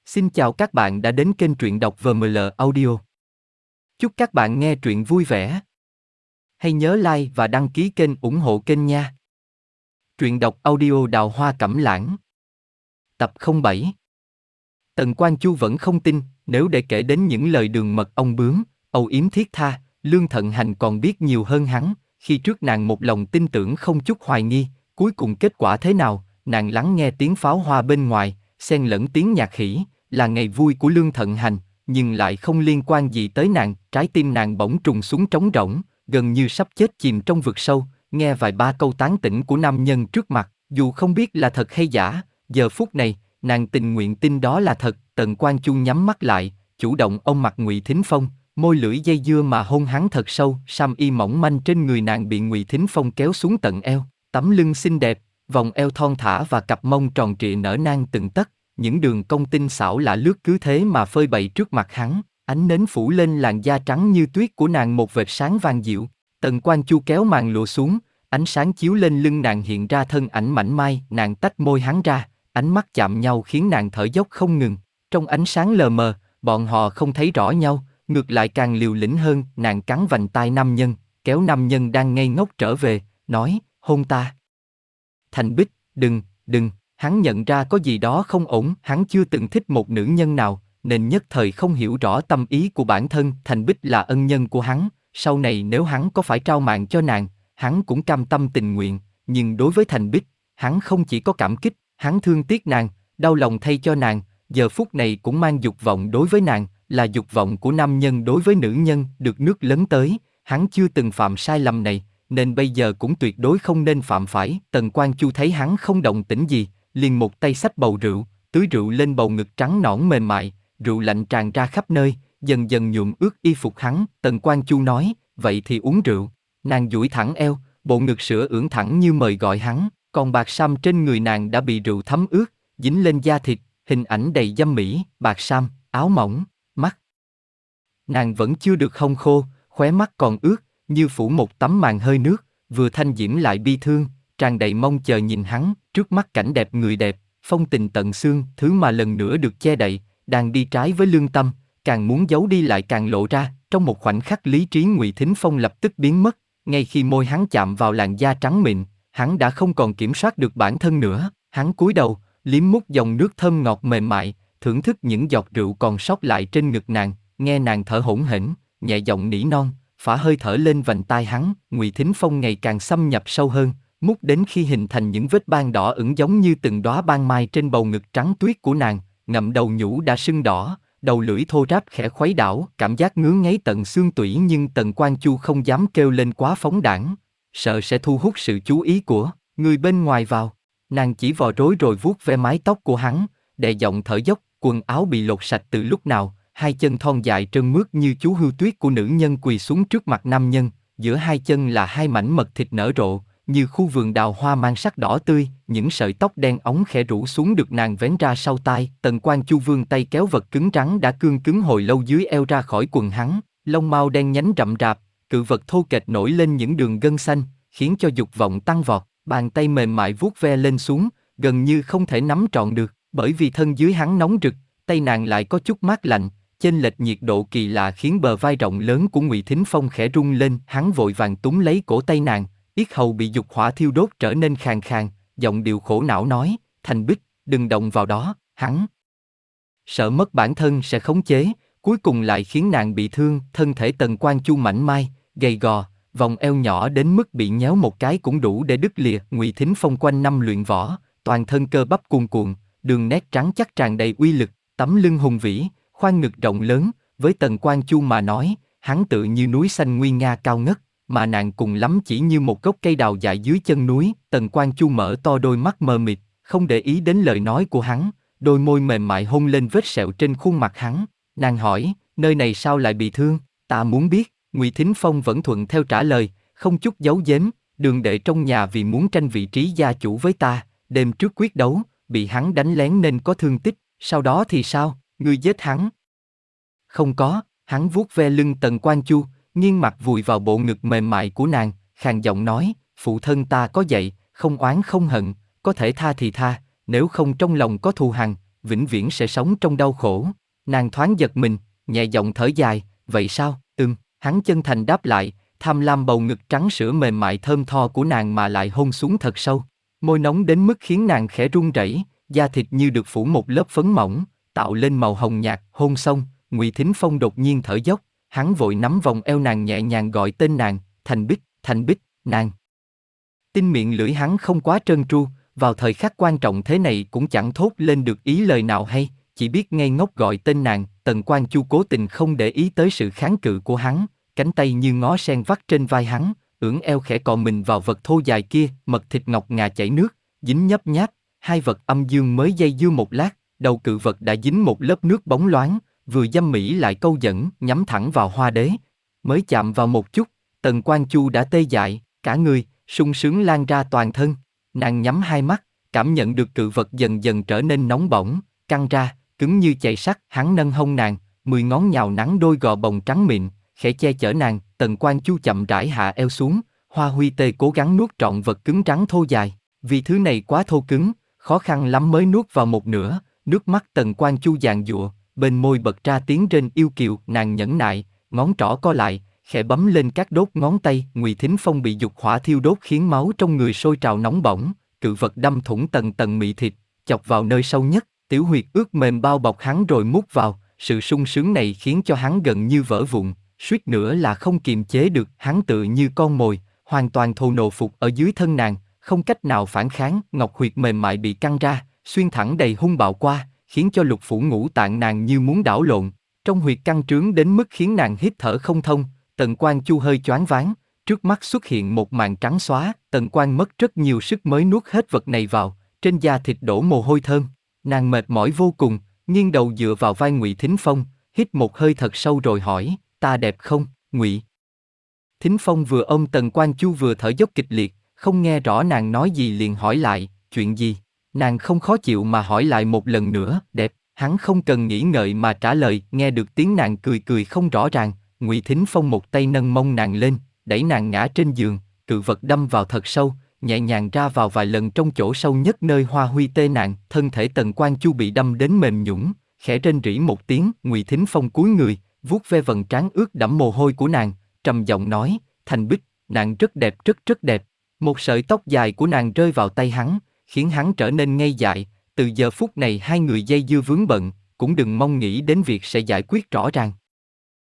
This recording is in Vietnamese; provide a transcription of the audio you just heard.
Xin chào các bạn đã đến kênh truyện đọc VML Audio. Chúc các bạn nghe truyện vui vẻ. Hãy nhớ like và đăng ký kênh ủng hộ kênh nha. Truyện đọc audio Đào Hoa Cẩm Lãng. Tập 07. Tần Quan Chu vẫn không tin, nếu để kể đến những lời đường mật ong bướm, âu yếm thiết tha, Lương Thận Hành còn biết nhiều hơn hắn. Khi trước nàng một lòng tin tưởng không chút hoài nghi, cuối cùng kết quả thế nào, nàng lắng nghe tiếng pháo hoa bên ngoài, xen lẫn tiếng nhạc hỉ, là ngày vui của Lương Thận Hành, nhưng lại không liên quan gì tới nàng. Trái tim nàng bỗng trùng xuống trống rỗng, gần như sắp chết chìm trong vực sâu. Nghe vài ba câu tán tỉnh của nam nhân trước mặt, dù không biết là thật hay giả, giờ phút này nàng tình nguyện tin đó là thật. Tần Quan Chu nhắm mắt lại, chủ động ôm mặt Ngụy Thính Phong, môi lưỡi dây dưa mà hôn hắn thật sâu. Sam y mỏng manh trên người nàng bị Ngụy Thính Phong kéo xuống tận eo, tấm lưng xinh đẹp, vòng eo thon thả và cặp mông tròn trịa nở nang từng tấc, những đường cong tinh xảo lạ lướt cứ thế mà phơi bày trước mặt hắn. Ánh nến phủ lên làn da trắng như tuyết của nàng một vệt sáng vàng dịu. Tần Quan Chu kéo màn lụa xuống, ánh sáng chiếu lên lưng nàng hiện ra thân ảnh mảnh mai. Nàng tách môi hắn ra, ánh mắt chạm nhau khiến nàng thở dốc không ngừng. Trong ánh sáng lờ mờ, bọn họ không thấy rõ nhau, ngược lại càng liều lĩnh hơn. Nàng cắn vành tai nam nhân, kéo nam nhân đang ngây ngốc trở về, nói: hôn ta. Thành Bích, đừng. Hắn nhận ra có gì đó không ổn. Hắn chưa từng thích một nữ nhân nào, nên nhất thời không hiểu rõ tâm ý của bản thân. Thành Bích là ân nhân của hắn, sau này nếu hắn có phải trao mạng cho nàng, hắn cũng cam tâm tình nguyện. Nhưng đối với Thành Bích, hắn không chỉ có cảm kích, hắn thương tiếc nàng, đau lòng thay cho nàng. Giờ phút này cũng mang dục vọng đối với nàng, là dục vọng của nam nhân đối với nữ nhân. Được nước lấn tới, hắn chưa từng phạm sai lầm này, nên bây giờ cũng tuyệt đối không nên phạm phải. Tần Quan Chu thấy hắn không động tĩnh gì, liền một tay xách bầu rượu, tưới rượu lên bầu ngực trắng nõn mềm mại. Rượu lạnh tràn ra khắp nơi, dần dần nhuộm ướt y phục hắn. Tần Quan Chu nói: vậy thì uống rượu. Nàng duỗi thẳng eo, bộ ngực sữa ưỡn thẳng như mời gọi hắn, còn bạc sam trên người nàng đã bị rượu thấm ướt, dính lên da thịt, hình ảnh đầy dâm mỹ. Bạc sam, áo mỏng, mắt nàng vẫn chưa được hong khô, khóe mắt còn ướt, như phủ một tấm màn hơi nước, vừa thanh diễm lại bi thương, tràn đầy mong chờ nhìn hắn. Trước mắt cảnh đẹp người đẹp, phong tình tận xương, thứ mà lần nữa được che đậy, đang đi trái với lương tâm, càng muốn giấu đi lại càng lộ ra. Trong một khoảnh khắc lý trí Ngụy Thính Phong lập tức biến mất, ngay khi môi hắn chạm vào làn da trắng mịn, hắn đã không còn kiểm soát được bản thân nữa. Hắn cúi đầu, liếm mút dòng nước thơm ngọt mềm mại, thưởng thức những giọt rượu còn sót lại trên ngực nàng, nghe nàng thở hổn hển, nhẹ giọng nỉ non, phả hơi thở lên vành tai hắn. Ngụy Thính Phong ngày càng xâm nhập sâu hơn, mút đến khi hình thành những vết ban đỏ ửng giống như từng đóa ban mai trên bầu ngực trắng tuyết của nàng. Ngậm đầu nhũ đã sưng đỏ, đầu lưỡi thô ráp khẽ khuấy đảo, cảm giác ngứa ngáy tận xương tủy. Nhưng Tần Quan Chu không dám kêu lên quá phóng đãng, sợ sẽ thu hút sự chú ý của người bên ngoài vào. Nàng chỉ vò rối rồi vuốt ve mái tóc của hắn, đè giọng thở dốc. Quần áo bị lột sạch từ lúc nào, hai chân thon dài trơn mướt như chú hươu tuyết của nữ nhân quỳ xuống trước mặt nam nhân, giữa hai chân là hai mảnh mật thịt nở rộ, như khu vườn đào hoa mang sắc đỏ tươi. Những sợi tóc đen óng khẽ rủ xuống được nàng vén ra sau tai. Tần Quan Chu vươn tay kéo vật cứng rắn đã cương cứng hồi lâu dưới eo ra khỏi quần hắn, lông mao đen nhánh rậm rạp, cự vật thô kệch nổi lên những đường gân xanh, khiến cho dục vọng tăng vọt. Bàn tay mềm mại vuốt ve lên xuống, gần như không thể nắm trọn được, bởi vì thân dưới hắn nóng rực, tay nàng lại có chút mát lạnh. Chênh lệch nhiệt độ kỳ lạ khiến bờ vai rộng lớn của Ngụy Thính Phong khẽ rung lên. Hắn vội vàng túm lấy cổ tay nàng, yết hầu bị dục hỏa thiêu đốt trở nên khàn khàn, giọng điệu khổ não nói: Thành Bích, đừng động vào đó. Hắn sợ mất bản thân sẽ khống chế, cuối cùng lại khiến nàng bị thương. Thân thể Tần Quan Chu mảnh mai, gầy gò, vòng eo nhỏ đến mức bị nhéo một cái cũng đủ để đứt lìa. Ngụy Thính Phong quanh năm luyện võ, toàn thân cơ bắp cuồn cuộn, đường nét trắng chắc tràn đầy uy lực, tấm lưng hùng vĩ, khoang ngực rộng lớn. Với Tần Quan Chu mà nói, hắn tựa như núi xanh nguy nga cao ngất, mà nàng cùng lắm chỉ như một gốc cây đào dại dưới chân núi. Tần Quan Chu mở to đôi mắt mờ mịt, không để ý đến lời nói của hắn, đôi môi mềm mại hôn lên vết sẹo trên khuôn mặt hắn. Nàng hỏi: nơi này sao lại bị thương? Ta muốn biết. Ngụy Thính Phong vẫn thuận theo trả lời, không chút giấu giếm: Đường đệ trong nhà vì muốn tranh vị trí gia chủ với ta, đêm trước quyết đấu, bị hắn đánh lén nên có thương tích. Sau đó thì sao? Ngươi giết hắn? Không có. Hắn vuốt ve lưng Tần Quan Chu, nghiêng mặt vùi vào bộ ngực mềm mại của nàng, khàn giọng nói: phụ thân ta có dạy, không oán không hận, có thể tha thì tha, nếu không trong lòng có thù hằn, vĩnh viễn sẽ sống trong đau khổ. Nàng thoáng giật mình, nhẹ giọng thở dài, vậy sao? Hắn chân thành đáp lại, tham lam bầu ngực trắng sữa mềm mại thơm tho của nàng mà lại hôn xuống thật sâu. Môi nóng đến mức khiến nàng khẽ run rẩy, da thịt như được phủ một lớp phấn mỏng, tạo lên màu hồng nhạt. Hôn xong, Ngụy Thính Phong đột nhiên thở dốc, hắn vội nắm vòng eo nàng nhẹ nhàng gọi tên nàng, Thành Bích, nàng. Tin miệng lưỡi hắn không quá trơn tru, vào thời khắc quan trọng thế này cũng chẳng thốt lên được ý lời nào hay, chỉ biết ngây ngốc gọi tên nàng. Tần Quan Chu cố tình không để ý tới sự kháng cự của hắn, cánh tay như ngó sen vắt trên vai hắn, ưỡn eo khẽ cọ mình vào vật thô dài kia. Mật thịt ngọc ngà chảy nước, dính nhấp nháp. Hai vật âm dương mới dây dưa một lát, đầu cự vật đã dính một lớp nước bóng loáng, vừa dâm mỹ lại câu dẫn, nhắm thẳng vào hoa đế. Mới chạm vào một chút, Tần Quan Chu đã tê dại, cả người sung sướng lan ra toàn thân. Nàng nhắm hai mắt, cảm nhận được cự vật dần dần trở nên nóng bỏng, căng ra, cứng như chày sắt. Hắn nâng hông nàng, 10 ngón nhào nắn đôi gò bồng trắng mịn, khẽ che chở nàng. Tần Quan Chu chậm rãi hạ eo xuống, Hoa Huy Tê cố gắng nuốt trọn vật cứng rắn thô dài, vì thứ này quá thô cứng, khó khăn lắm mới nuốt vào một nửa. Nước mắt Tần Quan Chu giàn giụa, bên môi bật ra tiếng rên yêu kiều. Nàng nhẫn nại, ngón trỏ co lại, khẽ bấm lên các đốt ngón tay. Ngụy Thính Phong bị dục hỏa thiêu đốt khiến máu trong người sôi trào nóng bỏng, cự vật đâm thủng tầng tầng mị thịt, chọc vào nơi sâu nhất, tiểu huyệt ướt mềm bao bọc hắn rồi mút vào. Sự sung sướng này khiến cho hắn gần như vỡ vụn, suýt nữa là không kiềm chế được. Hắn tựa như con mồi, hoàn toàn thô nộ phục ở dưới thân nàng, không cách nào phản kháng. Ngọc huyệt mềm mại bị căng ra, xuyên thẳng đầy hung bạo qua, khiến cho lục phủ ngũ tạng nàng như muốn đảo lộn. Trong huyệt căng trướng đến mức khiến nàng hít thở không thông. Tần Quan Chu hơi choáng váng, trước mắt xuất hiện một màn trắng xóa. Tần Quan mất rất nhiều sức mới nuốt hết vật này vào, trên da thịt đổ mồ hôi thơm. Nàng mệt mỏi vô cùng, nghiêng đầu dựa vào vai Ngụy Thính Phong, hít một hơi thật sâu rồi hỏi, ta đẹp không? Ngụy Thính Phong vừa ôm Tần Quan Chu vừa thở dốc kịch liệt, không nghe rõ nàng nói gì liền hỏi lại, chuyện gì? Nàng không khó chịu mà hỏi lại một lần nữa, đẹp. Hắn không cần nghĩ ngợi mà trả lời. Nghe được tiếng nàng cười cười không rõ ràng, Ngụy Thính Phong một tay nâng mông nàng lên, đẩy nàng ngã trên giường. Cự vật đâm vào thật sâu, nhẹ nhàng ra vào vài lần trong chỗ sâu nhất nơi Hoa Huy Tê nàng. Thân thể Tần Quan Chu bị đâm đến mềm nhũn, khẽ rên rỉ một tiếng. Ngụy Thính Phong cúi người, vuốt ve vầng trán ướt đẫm mồ hôi của nàng, trầm giọng nói, Thành Bích, nàng rất đẹp, rất đẹp. Một sợi tóc dài của nàng rơi vào tay hắn, khiến hắn trở nên ngây dại. Từ giờ phút này hai người dây dưa vướng bận, cũng đừng mong nghĩ đến việc sẽ giải quyết rõ ràng.